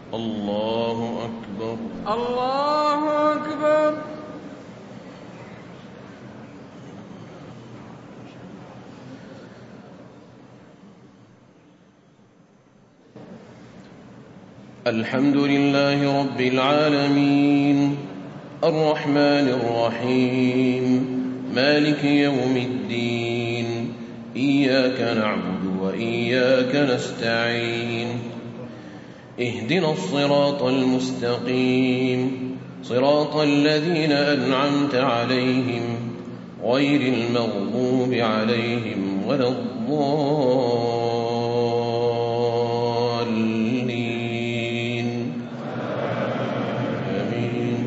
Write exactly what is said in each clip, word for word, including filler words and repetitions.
الله أكبر الله أكبر. الحمد لله رب العالمين الرحمن الرحيم مالك يوم الدين إياك نعبد وإياك نستعين اهدنا الصراط المستقيم صراط الذين أنعمت عليهم غير المغضوب عليهم ولا الضالين آمين.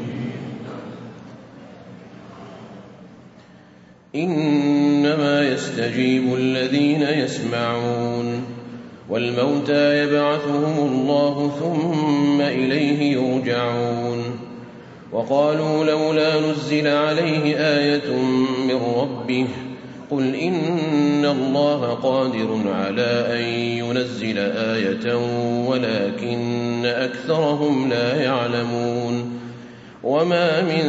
إنما يستجيب الذين يسمعون والموتى يبعثهم الله ثم إليه يرجعون وقالوا لولا نزل عليه آية من ربه قل إن الله قادر على أن ينزل آية ولكن أكثرهم لا يعلمون وما من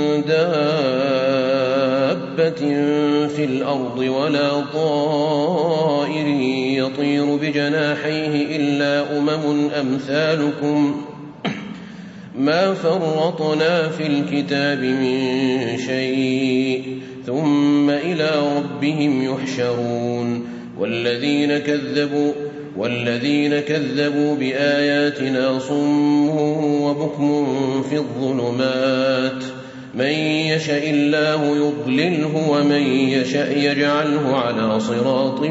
دابة في الأرض ولا طائر يطير بجناحيه إلا أمم أمثالكم ما فرطنا في الكتاب من شيء ثم إلى ربهم يحشرون والذين كذبوا والذين كذبوا بآياتنا صم وبكم في الظلمات من يشاء الله يضلله ومن يشاء يجعله على صراط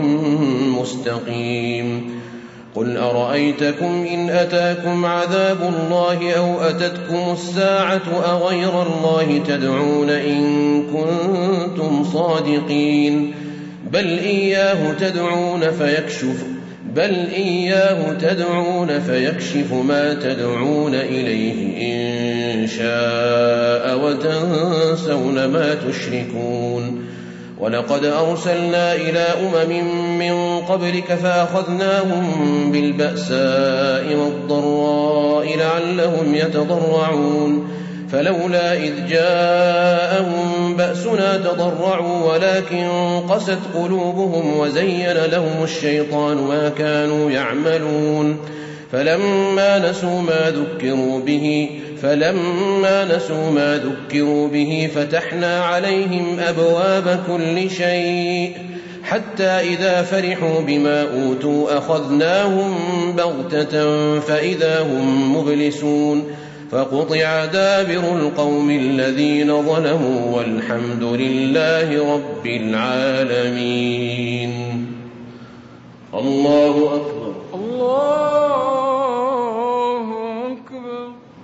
مستقيم قل أرأيتكم إن أتاكم عذاب الله أو أتتكم الساعة أغير الله تدعون إن كنتم صادقين بل إياه تدعون فيكشف بل إياه تدعون فيكشف ما تدعون إليه إن شاء وتنسون ما تشركون ولقد أرسلنا إلى أمم من قبلك فأخذناهم بالبأساء والضراء لعلهم يتضرعون فلولا إذ جاءهم بأسنا تضرعوا ولكن قست قلوبهم وزين لهم الشيطان ما كانوا يعملون فلما نسوا ما ذكروا به فلما نسوا ما ذكروا به فتحنا عليهم أبواب كل شيء حتى إذا فرحوا بما أوتوا أخذناهم بغتة فإذا هم مبلسون فقطع دابر القوم الذين ظلموا والحمد لله رب العالمين. الله أكبر الله أكبر.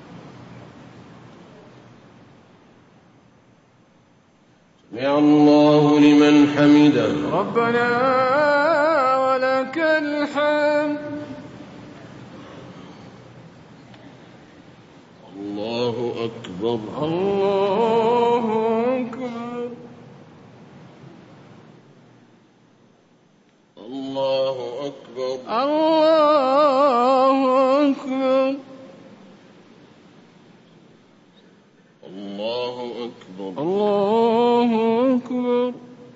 سمع الله لمن حمده ربنا ولك الحمد. الله أكبر الله أكبر. الله أكبر الله أكبر. الله أكبر الله أكبر.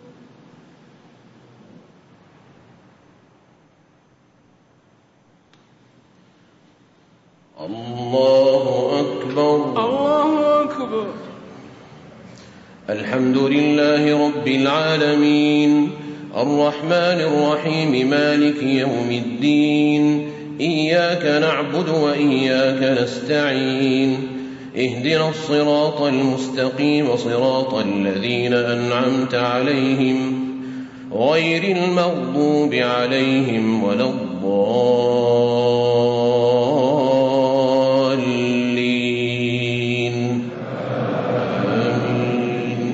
الله أكبر الله أكبر. الحمد لله رب العالمين الرحمن الرحيم مالك يوم الدين إياك نعبد وإياك نستعين اهدنا الصراط المستقيم صراط الذين أنعمت عليهم غير المغضوب عليهم ولا الضالين آمين.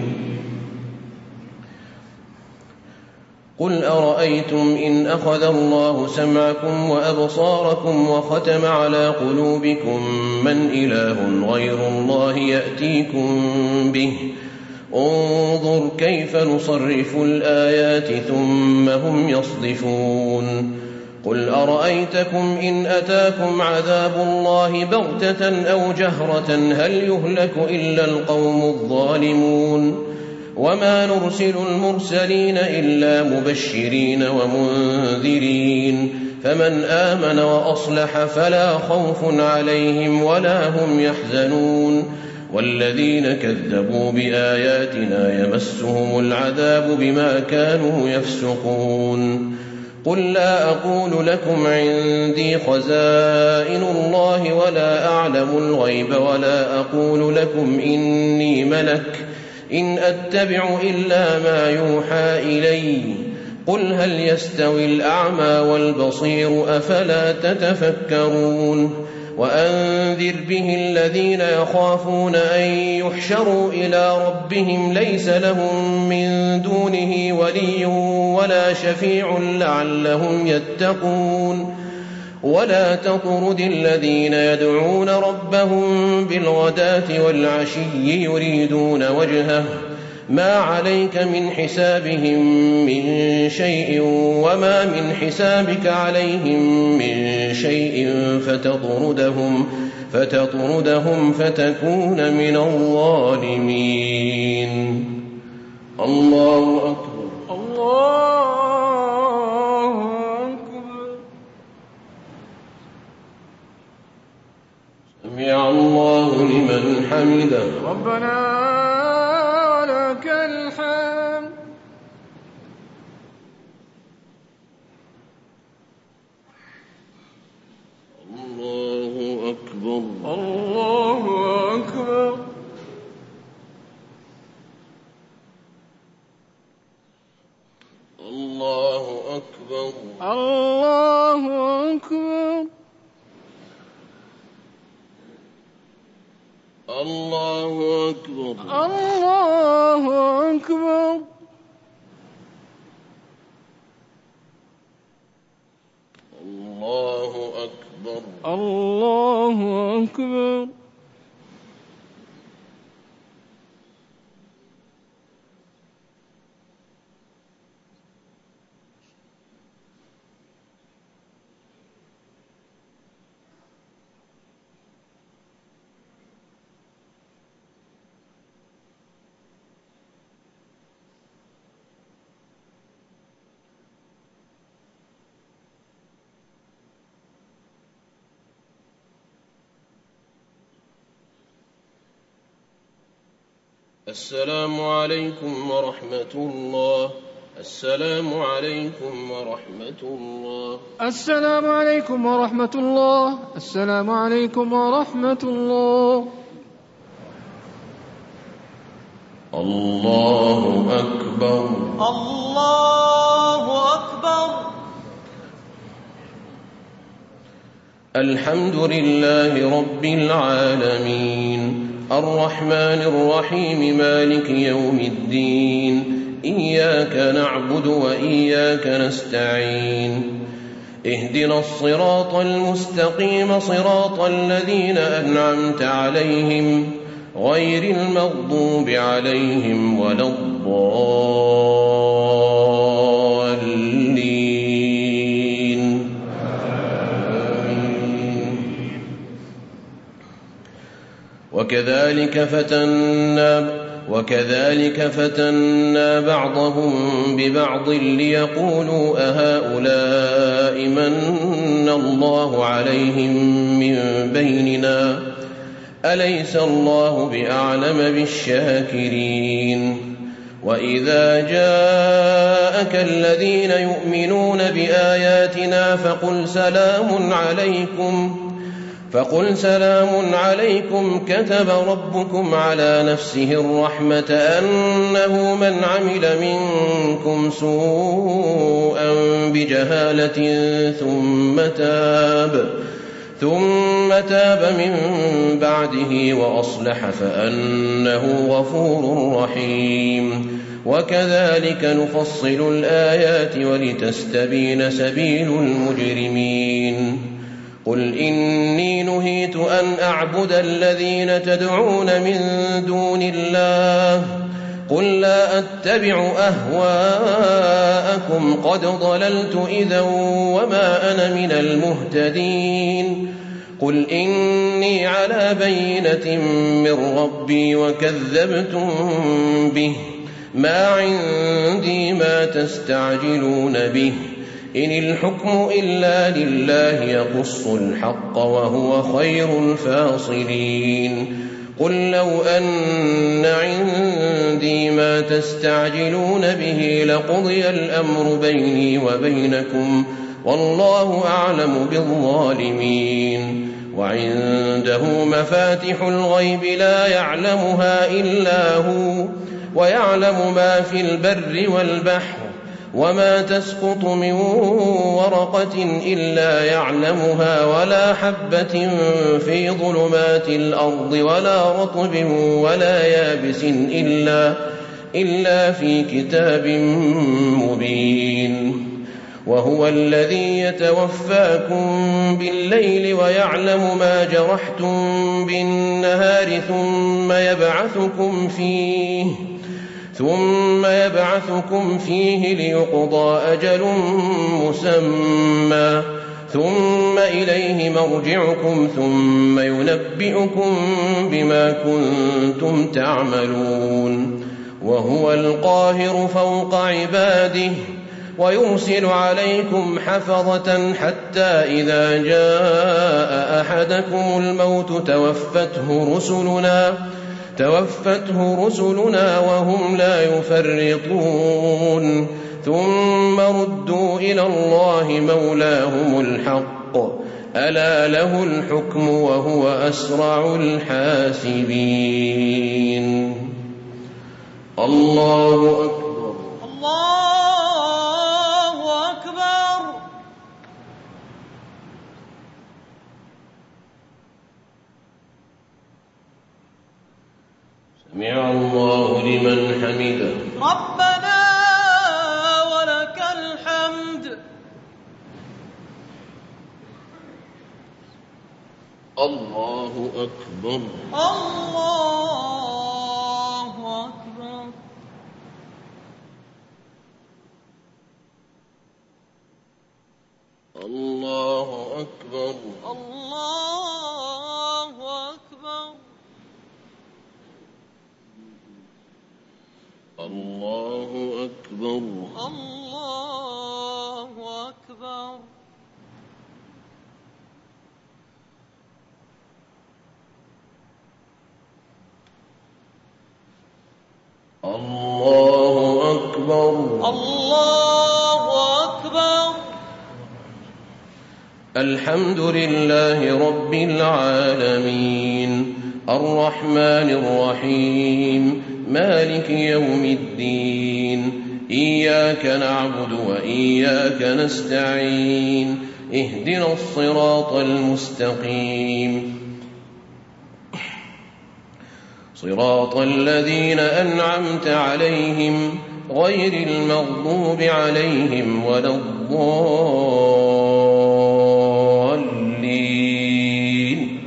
قل أرأيتم إن أخذ الله سمعكم وأبصاركم وختم على قلوبكم من إله غير الله يأتيكم به انظر كيف نصرف الآيات ثم هم يصدفون قل أرأيتكم إن أتاكم عذاب الله بغتة أو جهرة هل يهلك إلا القوم الظالمون وما نرسل المرسلين إلا مبشرين ومنذرين فمن آمن وأصلح فلا خوف عليهم ولا هم يحزنون والذين كذبوا بآياتنا يمسهم العذاب بما كانوا يفسقون قل لا أقول لكم عندي خزائن الله ولا أعلم الغيب ولا أقول لكم إني ملك إن أتبع إلا ما يوحى إلي قل هل يستوي الأعمى والبصير أفلا تتفكرون وأنذر به الذين يخافون أن يحشروا إلى ربهم ليس لهم من دونه ولي ولا شفيع لعلهم يتقون ولا تطرد الذين يدعون ربهم بالغداة والعشي يريدون وجهه ما عليك من حسابهم من شيء وما من حسابك عليهم من شيء فتطردهم فتطردهم فتكون من الظالمين. الله أكبر. الله أكبر. سمع الله لمن حمده. ربنا ولك الحمد. الله أكبر. الله أكبر. الله أكبر. الله أكبر. الله أكبر. الله أكبر. الله أكبر. الله أكبر. السلام عليكم ورحمة الله. السلام عليكم ورحمة الله. السلام عليكم ورحمة الله. السلام عليكم ورحمة الله. الله أكبر. الله أكبر. الحمد لله رب العالمين الرحمن الرحيم مالك يوم الدين إياك نعبد وإياك نستعين اهدنا الصراط المستقيم صراط الذين أنعمت عليهم غير المغضوب عليهم ولا الضالين. وكذلك فتنا وكذلك فتنا بعضهم ببعض ليقولوا أهؤلاء من الله عليهم من بيننا أليس الله بأعلم بالشاكرين. وإذا جاءك الذين يؤمنون بآياتنا فقل سلام عليكم فقل سلام عليكم كتب ربكم على نفسه الرحمة أنه من عمل منكم سوءا بجهالة ثم تاب ثم تاب من بعده وأصلح فأنه غفور رحيم. وكذلك نفصل الآيات ولتستبين سبيل المجرمين. قل إني نهيت أن أعبد الذين تدعون من دون الله قل لا أتبع أهواءكم قد ضللت إذا وما أنا من المهتدين قل إني على بينة من ربي وكذبتم به ما عندي ما تستعجلون به إن الحكم إلا لله يقص الحق وهو خير الفاصلين قل لو أن عندي ما تستعجلون به لقضي الأمر بيني وبينكم والله أعلم بالظالمين وعنده مفاتح الغيب لا يعلمها إلا هو ويعلم ما في البر والبحر وما تسقط من ورقة إلا يعلمها ولا حبة في ظلمات الأرض ولا رطب ولا يابس إلا, إلا في كتاب مبين وهو الذي يتوفاكم بالليل ويعلم ما جرحتم بالنهار ثم يبعثكم فيه ثم يبعثكم فيه ليقضى أجل مسمى ثم إليه مرجعكم ثم ينبئكم بما كنتم تعملون وهو القاهر فوق عباده ويرسل عليكم حفظة حتى إذا جاء أحدكم الموت توفته رسلنا توفته رسلنا وهم لا يفرطون ثم ردوا إلى الله مولاهم الحق ألا له الحكم وهو أسرع الحاسبين الله أكبر الله أكبر سمع الله لمن حمده ربنا ولك الحمد الله أكبر الله أكبر الله أكبر الله أكبر الله أكبر الله أكبر الله أكبر الله أكبر الحمد لله رب العالمين الرحمن الرحيم مالك يوم الدين إياك نعبد وإياك نستعين اهدنا الصراط المستقيم صراط الذين أنعمت عليهم غير المغضوب عليهم ولا الضالين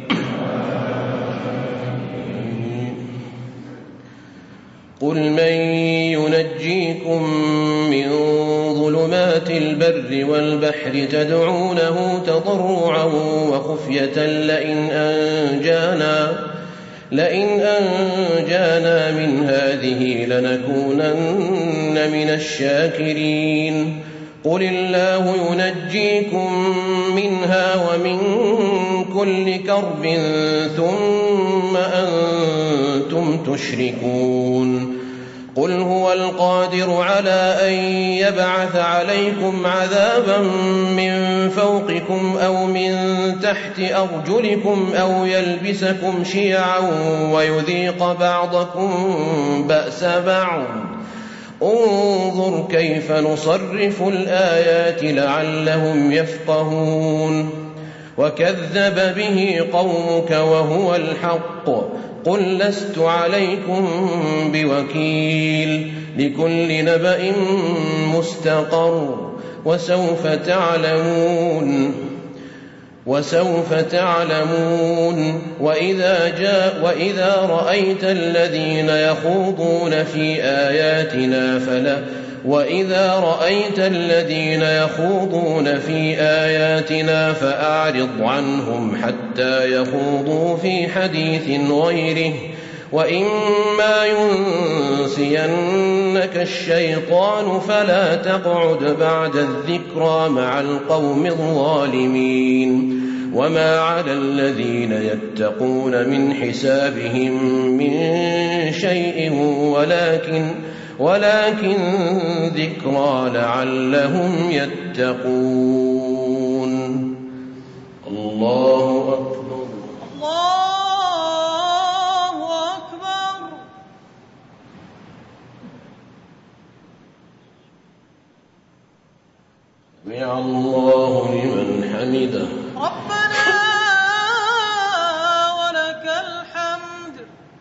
قل من ينجيكم من ظلمات البر والبحر تدعونه تضرعا وخفية لئن أنجانا لئن أنجانا من هذه لنكونن من الشاكرين قل الله ينجيكم منها ومن كل كرب ثم أنتم تشركون قل هو القادر على أن يبعث عليكم عذابا من فوقكم أو من تحت أرجلكم أو يلبسكم شيعا ويذيق بعضكم بأس بعض انظر كيف نصرف الآيات لعلهم يفقهون وكذب به قومك وهو الحق قل لست عليكم بوكيل لكل نبأ مستقر وسوف تعلمون وسوف تعلمون. وإذا جاء وإذا رأيت الذين يخوضون في آياتنا فلا وإذا رأيت الذين يخوضون في آياتنا فأعرض عنهم حتى يخوضوا في حديث غيره، وإما ينسينك الشيطان فلا تقعد بعد الذكرى مع القوم الظالمين. وما على الذين يتقون من حسابهم من شيء ولكن ولكن ذكرى لعلهم يتقون. الله أكبر. الله أكبر. سمع الله لمن حمده. ربنا ولك الحمد.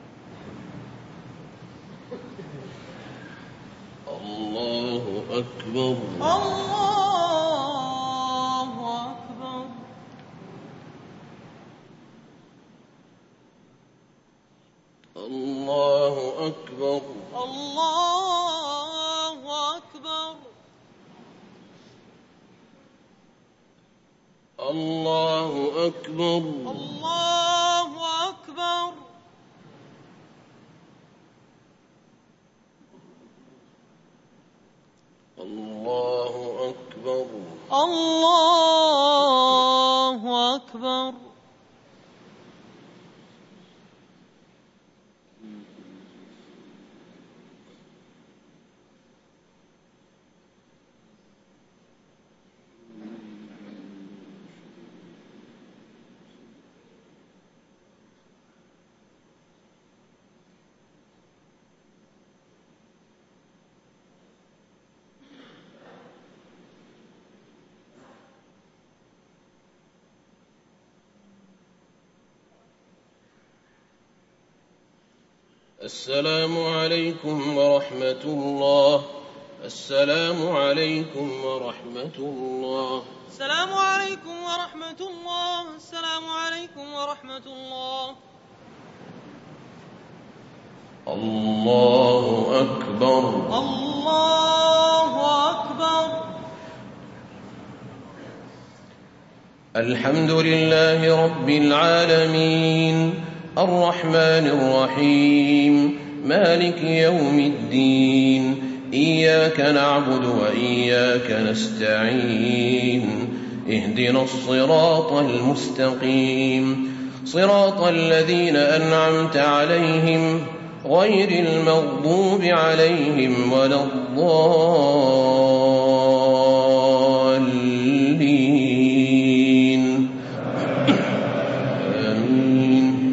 الله أكبر. الله أكبر. الله أكبر. الله أكبر. الله أكبر. الله أكبر. الله أكبر. الله أكبر. السلام عليكم ورحمة الله. السلام عليكم ورحمة الله. السلام عليكم ورحمة الله. السلام عليكم ورحمة الله. الله أكبر. الله أكبر. الحمد لله رب العالمين الرحمن الرحيم مالك يوم الدين إياك نعبد وإياك نستعين اهدنا الصراط المستقيم صراط الذين أنعمت عليهم غير المغضوب عليهم ولا الضالين آمين.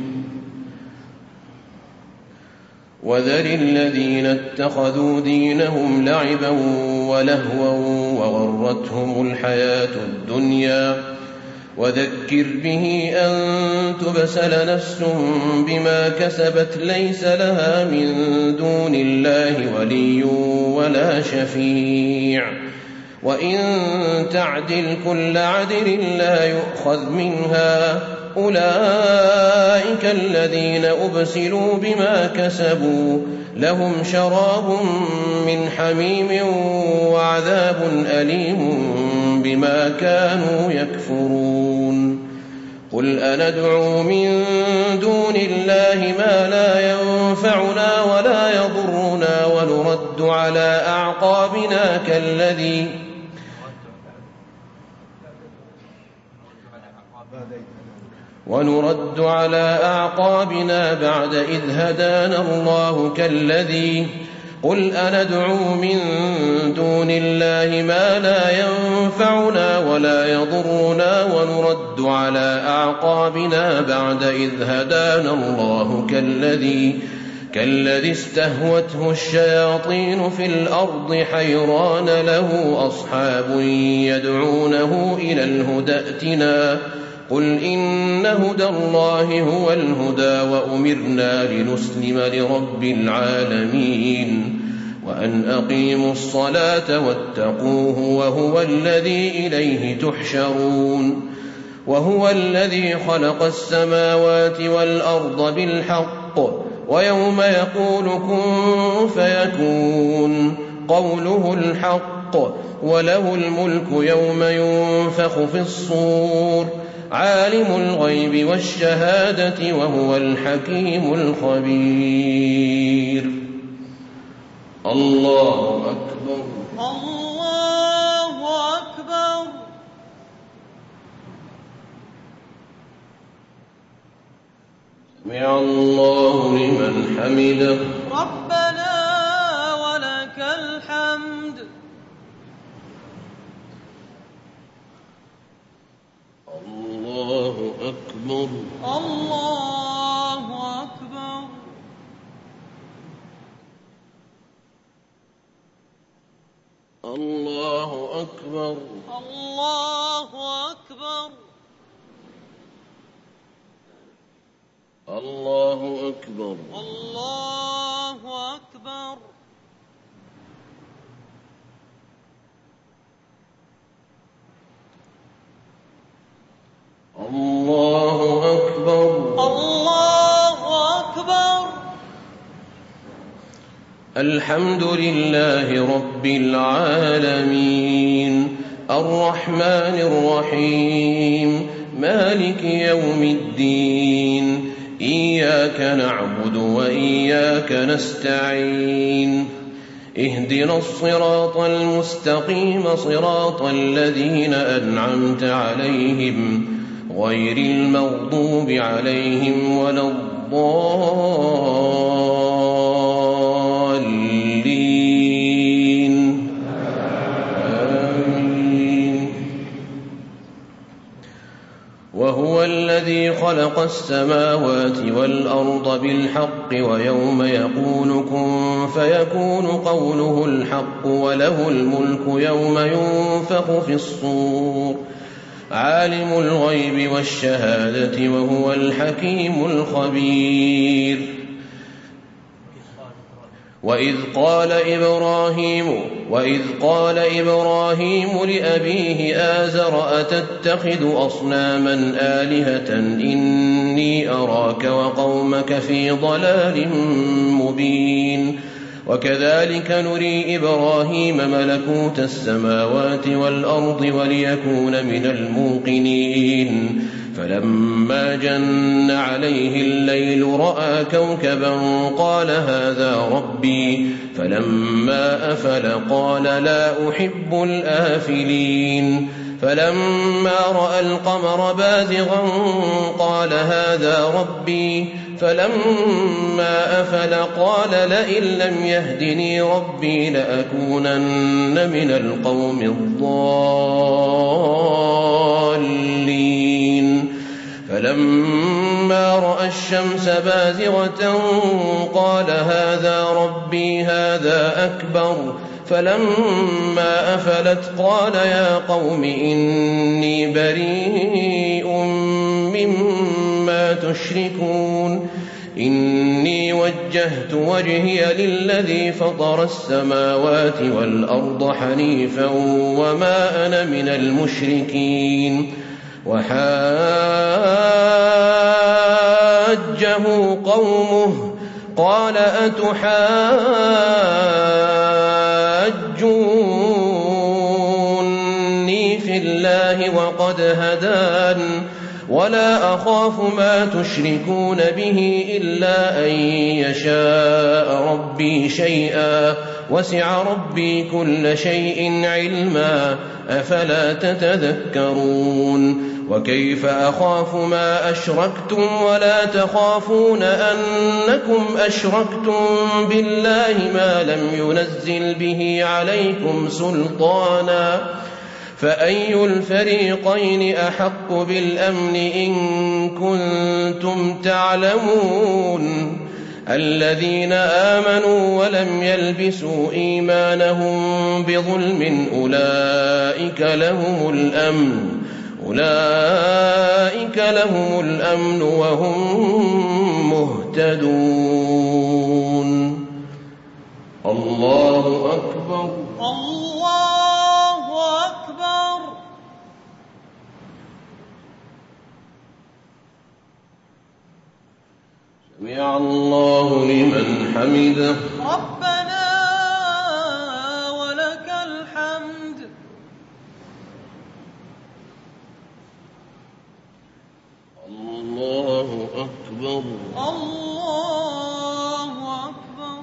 وذر الذين اتخذوا دينهم لعبا ولهوا وغرتهم الحياة الدنيا وذكر به أن تبسل نفس بما كسبت ليس لها من دون الله ولي ولا شفيع وإن تعدل كل عدل لا يؤخذ منها أولئك الذين أبسلوا بما كسبوا لهم شراب من حميم وعذاب أليم بما كانوا يكفرون. قل أندعو من دون الله ما لا ينفعنا ولا يضرنا ونرد على أعقابنا كالذي ونرد على أعقابنا بعد إذ هدانا الله كالذي قل أندعو من دون الله ما لا ينفعنا ولا يضرنا ونرد على أعقابنا بعد إذ هدانا الله كالذي كالذي استهوته الشياطين في الأرض حيران له أصحاب يدعونه إلى الهدى ائتنا قل إن هدى الله هو الهدى وأمرنا لنسلم لرب العالمين وأن أقيموا الصلاة واتقوه وهو الذي إليه تحشرون. وهو الذي خلق السماوات والأرض بالحق ويوم يقول كن فيكون قوله الحق وله الملك يوم ينفخ في الصور عالم الغيب والشهادة وهو الحكيم الخبير. الله أكبر. الله أكبر. سمع الله لمن حمده. ربنا ولك الحمد. الله أكبر. الله أكبر. الله أكبر. الله أكبر. الله أكبر. الله أكبر. الله أكبر. الله أكبر. الحمد لله رب العالمين الرحمن الرحيم مالك يوم الدين إياك نعبد وإياك نستعين اهدنا الصراط المستقيم صراط الذين أنعمت عليهم غير المغضوب عليهم ولا الضالين آمين. وهو الذي خلق السماوات والأرض بالحق ويوم يقول كن فيكون قوله الحق وله الملك يوم ينفخ في الصور عالم الغيب والشهادة وهو الحكيم الخبير. وإذ قال إبراهيم وإذ قال إبراهيم لأبيه آزر أتتخذ أصناما آلهة إني أراك وقومك في ضلال مبين. وكذلك نري إبراهيم ملكوت السماوات والأرض وليكون من الموقنين فلما جن عليه الليل رأى كوكبا قال هذا ربي فلما أفل قال لا أحب الآفلين فلما رأى القمر بازغا قال هذا ربي فلما أفل قال لئن لم يهدني ربي لأكونن من القوم الضالين فلما رأى الشمس بازغة قال هذا ربي هذا أكبر فلما أفلت قال يا قوم إني بريء مما تشركون إني وجهت وجهي للذي فطر السماوات والأرض حنيفا وما أنا من المشركين. وحاجه قومه قال أتحاجوني في الله وقد هدان ولا أخاف ما تشركون به إلا أن يشاء ربي شيئا وسع ربي كل شيء علما أفلا تتذكرون. وكيف أخاف ما أشركتم ولا تخافون أنكم أشركتم بالله ما لم ينزل به عليكم سلطانا فأي الفريقين أحق بالأمن إن كنتم تعلمون. الذين آمنوا ولم يلبسوا إيمانهم بظلم أولئك لهم الأمن أولئك لهم الأمن وهم مهتدون. الله أكبر. الله أكبر. سمع الله لمن حمده. ربنا ولك الحمد. الله أكبر. الله أكبر.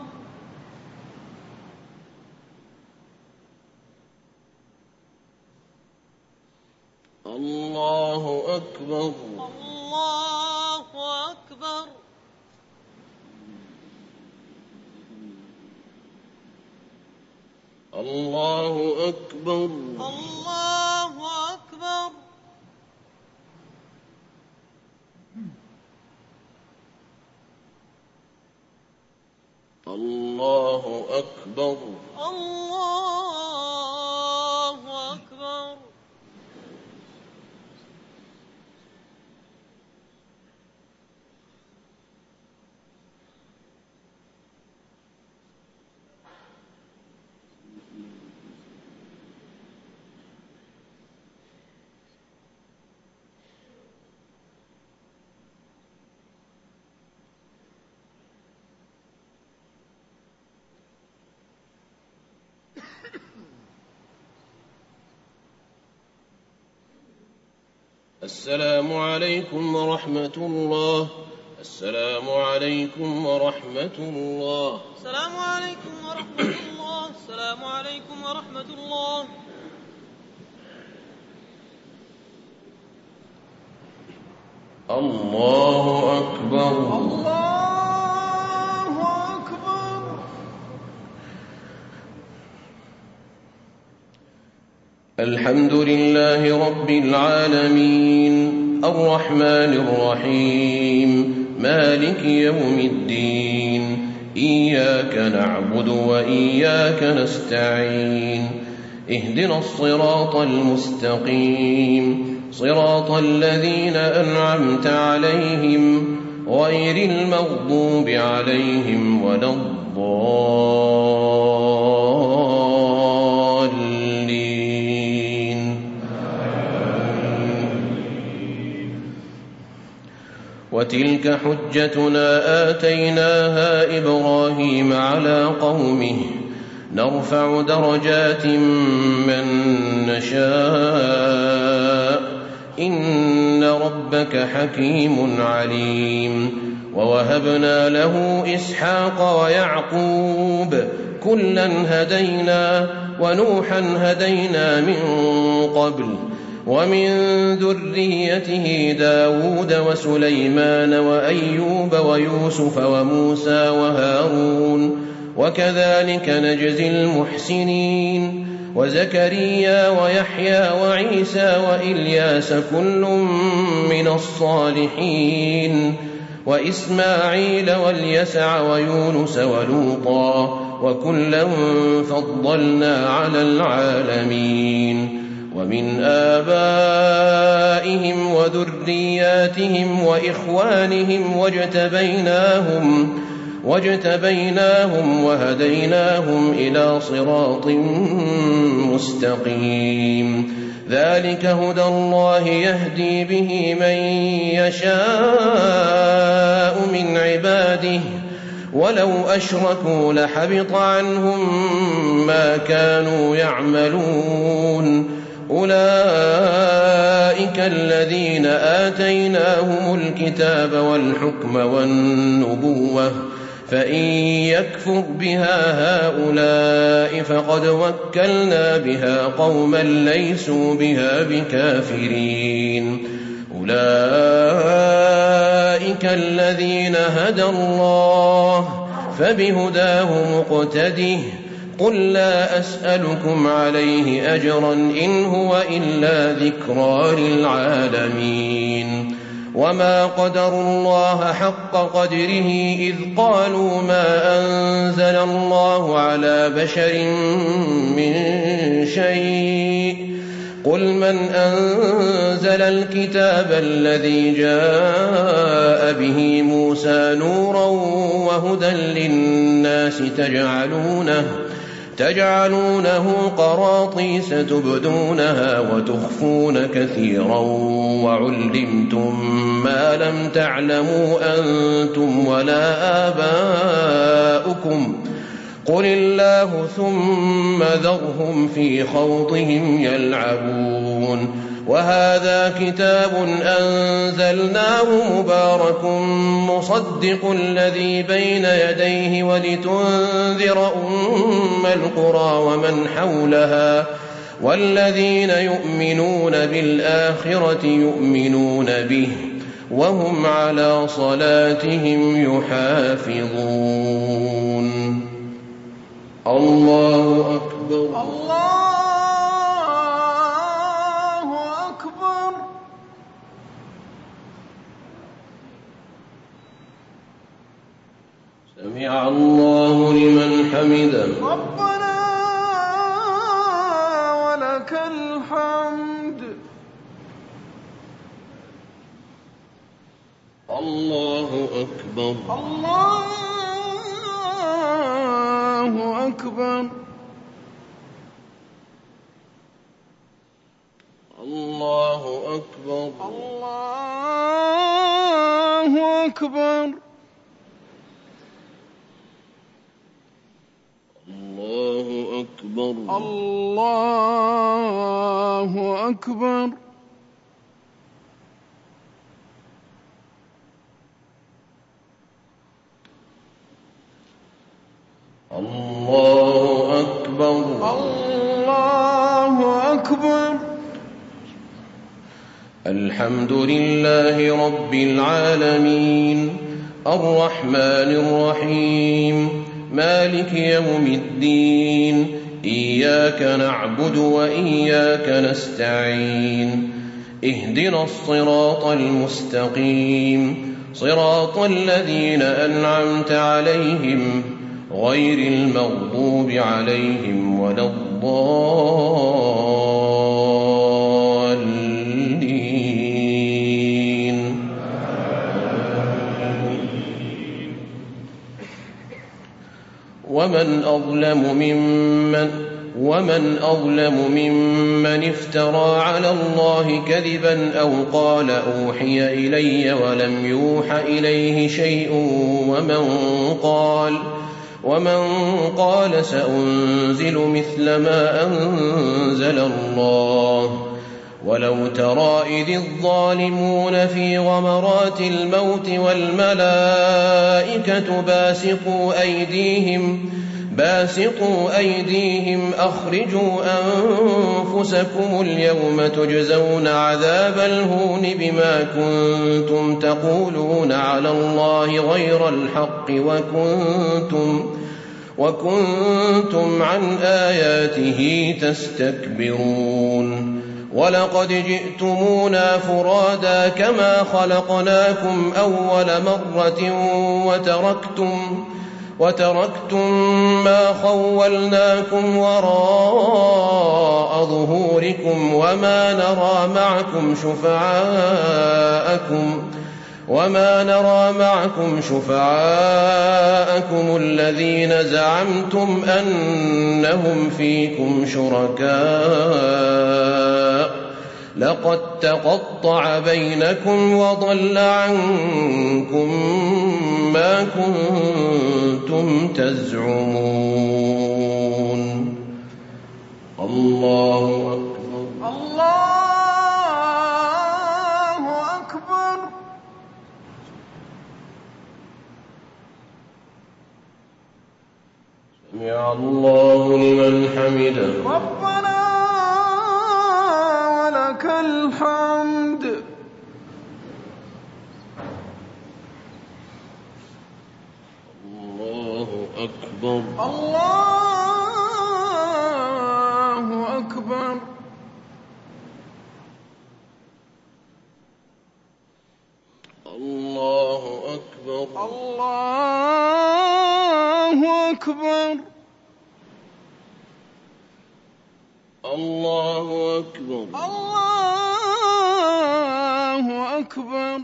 الله أكبر. الله أكبر. الله أكبر. الله أكبر. الله أكبر. الله أكبر. السلام عليكم ورحمة الله. السلام عليكم ورحمة الله. السلام عليكم ورحمة الله. السلام عليكم ورحمة الله. الله أكبر. الله أكبر. الحمد لله رب العالمين الرحمن الرحيم مالك يوم الدين إياك نعبد وإياك نستعين اهدنا الصراط المستقيم صراط الذين أنعمت عليهم غير المغضوب عليهم ولا الضالين. وتلك حجتنا آتيناها إبراهيم على قومه نرفع درجات من نشاء إن ربك حكيم عليم. ووهبنا له إسحاق ويعقوب كلا هدينا ونوحا هدينا من قبل ومن ذريته داود وسليمان وأيوب ويوسف وموسى وهارون وكذلك نجزي المحسنين وزكريا ويحيى وعيسى وإلياس كل من الصالحين وإسماعيل واليسع ويونس ولوطا وكلا فضلنا على العالمين. ومن آبائهم وذرياتهم وإخوانهم واجتبيناهم واجتبيناهم وهديناهم إلى صراط مستقيم. ذلك هدى الله يهدي به من يشاء من عباده ولو أشركوا لحبط عنهم ما كانوا يعملون. أولئك الذين آتيناهم الكتاب والحكم والنبوة فإن يكفر بها هؤلاء فقد وكلنا بها قوما ليسوا بها بكافرين. أولئك الذين هدى الله فبهداه مقتده قل لا أسألكم عليه أجرا إن هو إلا ذكرى للعالمين. وما قدروا الله حق قدره إذ قالوا ما أنزل الله على بشر من شيء قل من أنزل الكتاب الذي جاء به موسى نورا وهدى للناس تجعلونه تجعلونه قراطيس تبدونها وتخفون كثيرا وعلمتم ما لم تعلموا أنتم ولا آباؤكم قل الله ثم ذرهم في خوضهم يلعبون وهذا كتاب أنزلناه مبارك مصدق الذي بين يديه ولتنذر أم القرى ومن حولها والذين يؤمنون بالآخرة يؤمنون به وهم على صلاتهم يحافظون. الله أكبر. الله أكبر. سمع الله لمن حمده. ربنا ولك الحمد. الله أكبر. الله أكبر. الله أكبر. الله أكبر. الله أكبر. الله أكبر. الله أكبر. الله أكبر. الحمد لله رب العالمين الرحمن الرحيم مالك يوم الدين إياك نعبد وإياك نستعين اهدنا الصراط المستقيم صراط الذين أنعمت عليهم غير المغضوب عليهم ولا الضالين. ومن أظلم ممن ومن أظلم ممن افترى على الله كذبا أو قال أوحي إلي ولم يوح إليه شيء ومن قال ومن قال سأنزل مثل ما أنزل الله ولو ترى إذ الظالمون في غمرات الموت والملائكة باسطوا أيديهم باسطوا أيديهم أخرجوا أنفسكم اليوم تجزون عذاب الهون بما كنتم تقولون على الله غير الحق وكنتم وكنتم عن آياته تستكبرون ولقد جئتمونا فرادا كما خلقناكم أول مرة وتركتم وتركتم ما خولناكم وراء ظهوركم وما نرى معكم شفعاءكم وما نرى معكم شفعاءكم الذين زعمتم أنهم فيكم شركاء لقد تقطع بينكم وضل عنكم ما كنتم تزعمون. الله أكبر. الله أكبر. سمع الله لمن حمده. ربنا ولك الحمد. الله أكبر. الله أكبر. الله أكبر. الله أكبر. الله أكبر. الله أكبر.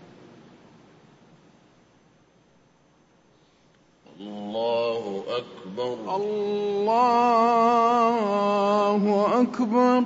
الله أكبر. أكبر الله أكبر.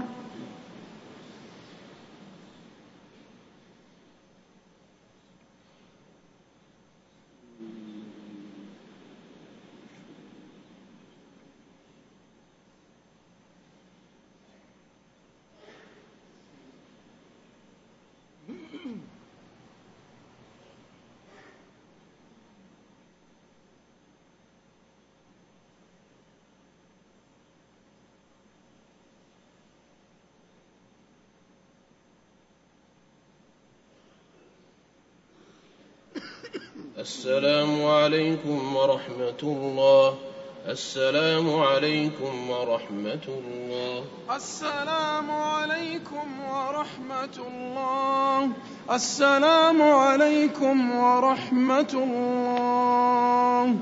السلام عليكم ورحمة الله. السلام عليكم ورحمة الله. السلام عليكم ورحمة الله. السلام عليكم ورحمة الله.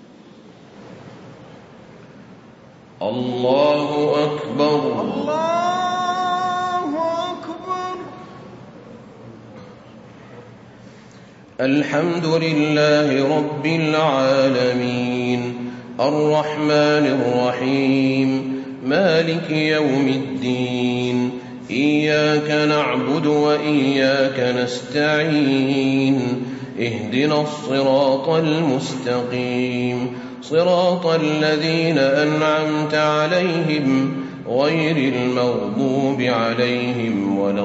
الله أكبر. الله أكبر. الحمد لله رب العالمين الرحمن الرحيم مالك يوم الدين إياك نعبد وإياك نستعين اهدنا الصراط المستقيم صراط الذين أنعمت عليهم غير المغضوب عليهم ولا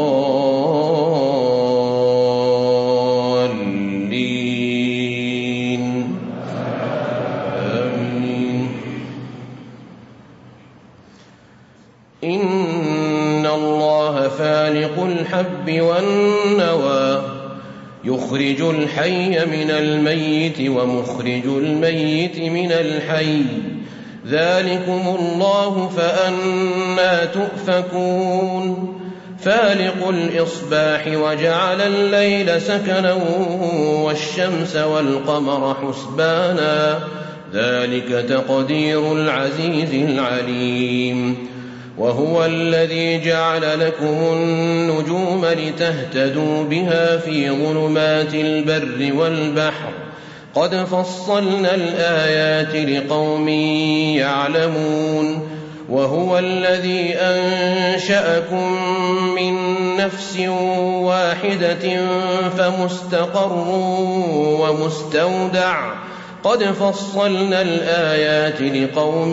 الضالين آمين. إن الله فالق الحب والنوى يخرج الحي من الميت ومخرج الميت من الحي ذلكم الله فأنى تؤفكون. فالق الإصباح وجعل الليل سكنا والشمس والقمر حسبانا ذلك تقدير العزيز العليم. وهو الذي جعل لكم النجوم لتهتدوا بها في ظلمات البر والبحر قد فصلنا الآيات لقوم يعلمون. وهو الذي أنشأكم من نفس واحدة فمستقر ومستودع قد فصلنا الآيات لقوم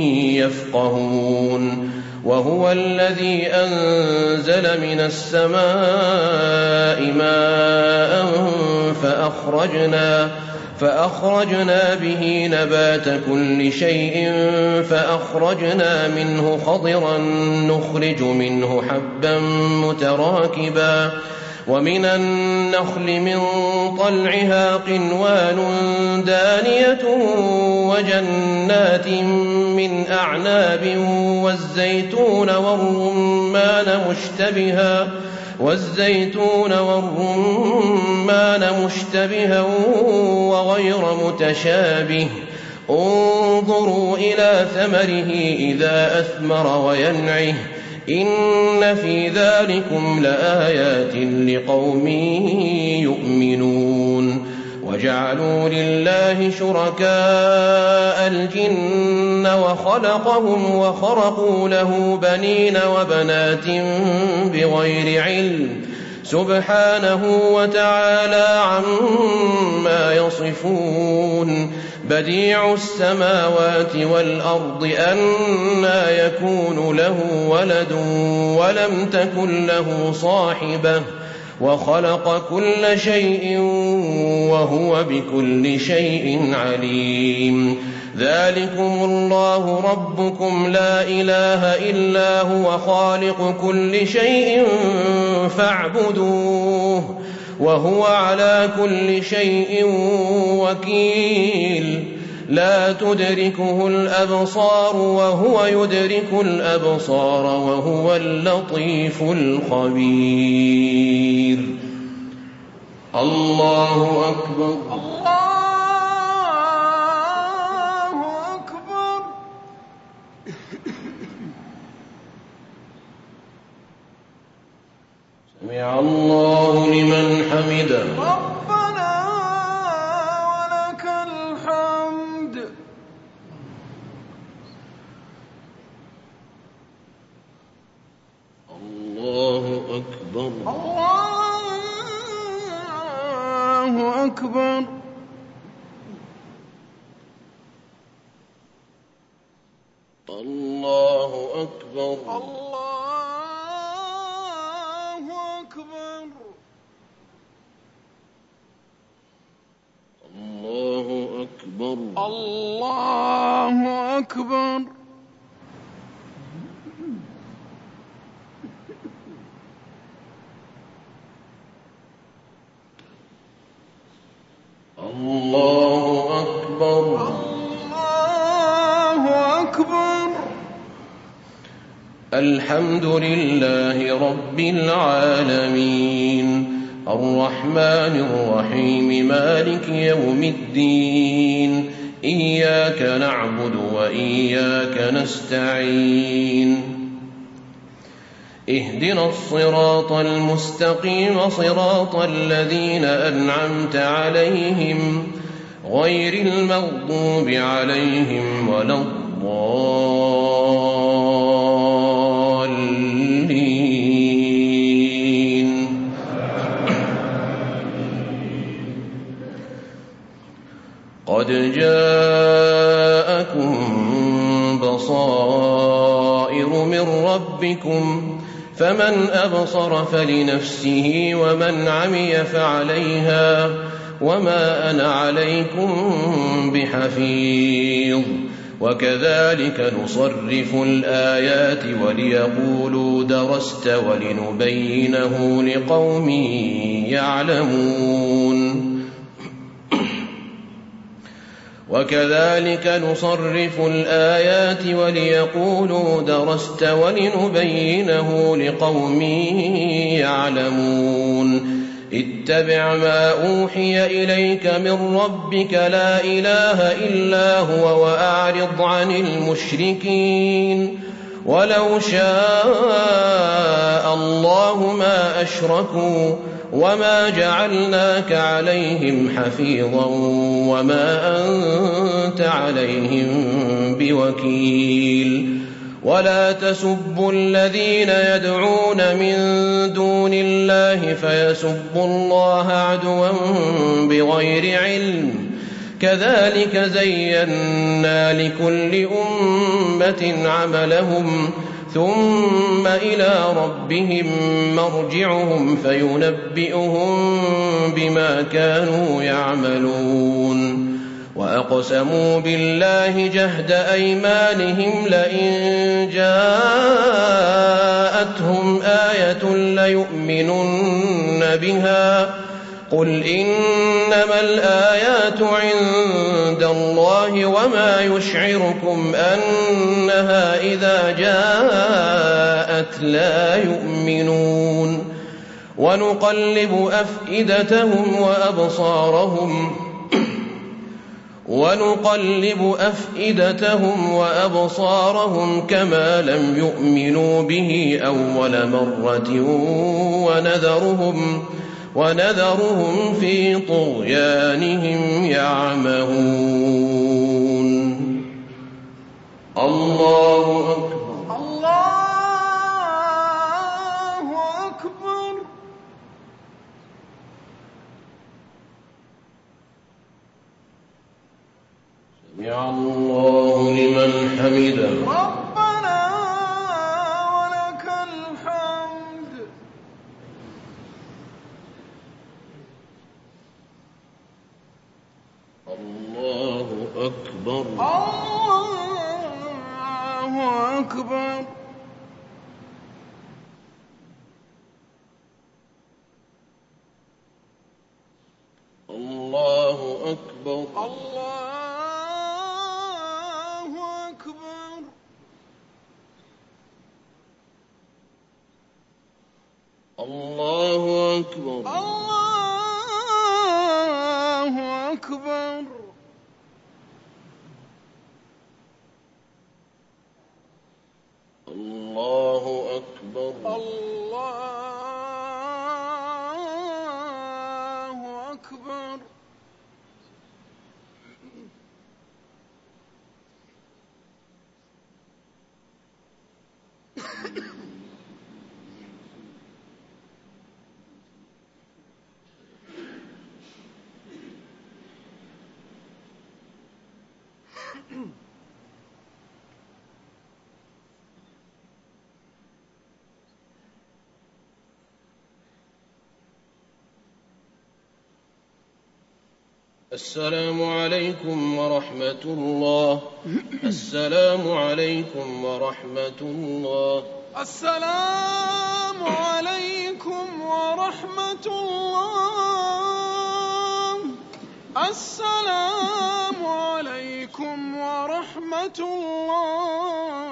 يفقهون. وهو الذي أنزل من السماء ماء فأخرجنا فأخرجنا به نبات كل شيء فأخرجنا منه خضرا نخرج منه حبا متراكبا ومن النخل من طلعها قنوان دانية وجنات من أعناب والزيتون والرمان مشتبها والزيتون والرمان مشتبها وغير متشابه انظروا إلى ثمره إذا أثمر وينعه إن في ذلكم لآيات لقوم يؤمنون. وجعلوا لله شركاء الجن وخلقهم وخرقوا له بنين وبنات بغير علم سبحانه وتعالى عما يصفون. بديع السماوات والأرض أنى يكون له ولد ولم تكن له صاحبة وخلق كل شيء وهو بكل شيء عليم. ذلكم الله ربكم لا إله إلا هو خالق كل شيء فاعبدوه وهو على كل شيء وكيل. لا تدركه الأبصار وهو يدرك الأبصار وهو اللطيف الخبير. الله أكبر. الله أكبر. سمع الله لمن حمده. ربنا ولك الحمد. أكبر الله أكبر الله أكبر الله أكبر الله أكبر الله أكبر الله أكبر الله أكبر الحمد لله رب العالمين الرحمن الرحيم مالك يوم الدين إياك نعبد وإياك نستعين اهدنا الصراط المستقيم صراط الذين أنعمت عليهم غير المغضوب عليهم ولا الضالين قد جاءكم بصائر من ربكم فمن أبصر فلنفسه ومن عمي فعليها وما أنا عليكم بحفيظ وكذلك نصرف الآيات وليقولوا درست ولنبينه لقوم يعلمون وكذلك نصرف الآيات وليقولوا درست ولنبينه لقوم يعلمون اتبع ما أوحي إليك من ربك لا إله إلا هو وأعرض عن المشركين ولو شاء الله ما أشركوا وما جعلناك عليهم حفيظا وما أنت عليهم بوكيل ولا تسبوا الذين يدعون من دون الله فيسبوا الله عدوا بغير علم كذلك زينا لكل أمة عملهم ثم إلى ربهم مرجعهم فينبئهم بما كانوا يعملون وأقسموا بالله جهد أيمانهم لئن جاءتهم آية ليؤمنن بها قل إنما الآيات عند الله وما يشعركم أنها إذا جاءت لا يؤمنون ونقلب أفئدتهم وأبصارهم ونقلب أفئدتهم وأبصارهم كما لم يؤمنوا به أول مرة ونذرهم ونذرهم في طغيانهم يعمهون الله أكبر الله أكبر سمع الله لمن حمده ربنا ولك الحمد الله أكبر الله أكبر الله أكبر الله أكبر الله أكبر الله أكبر الله أكبر الله أكبر السلام عليكم ورحمة الله. السلام عليكم ورحمة الله. السلام عليكم ورحمة الله. السلام عليكم ورحمة الله.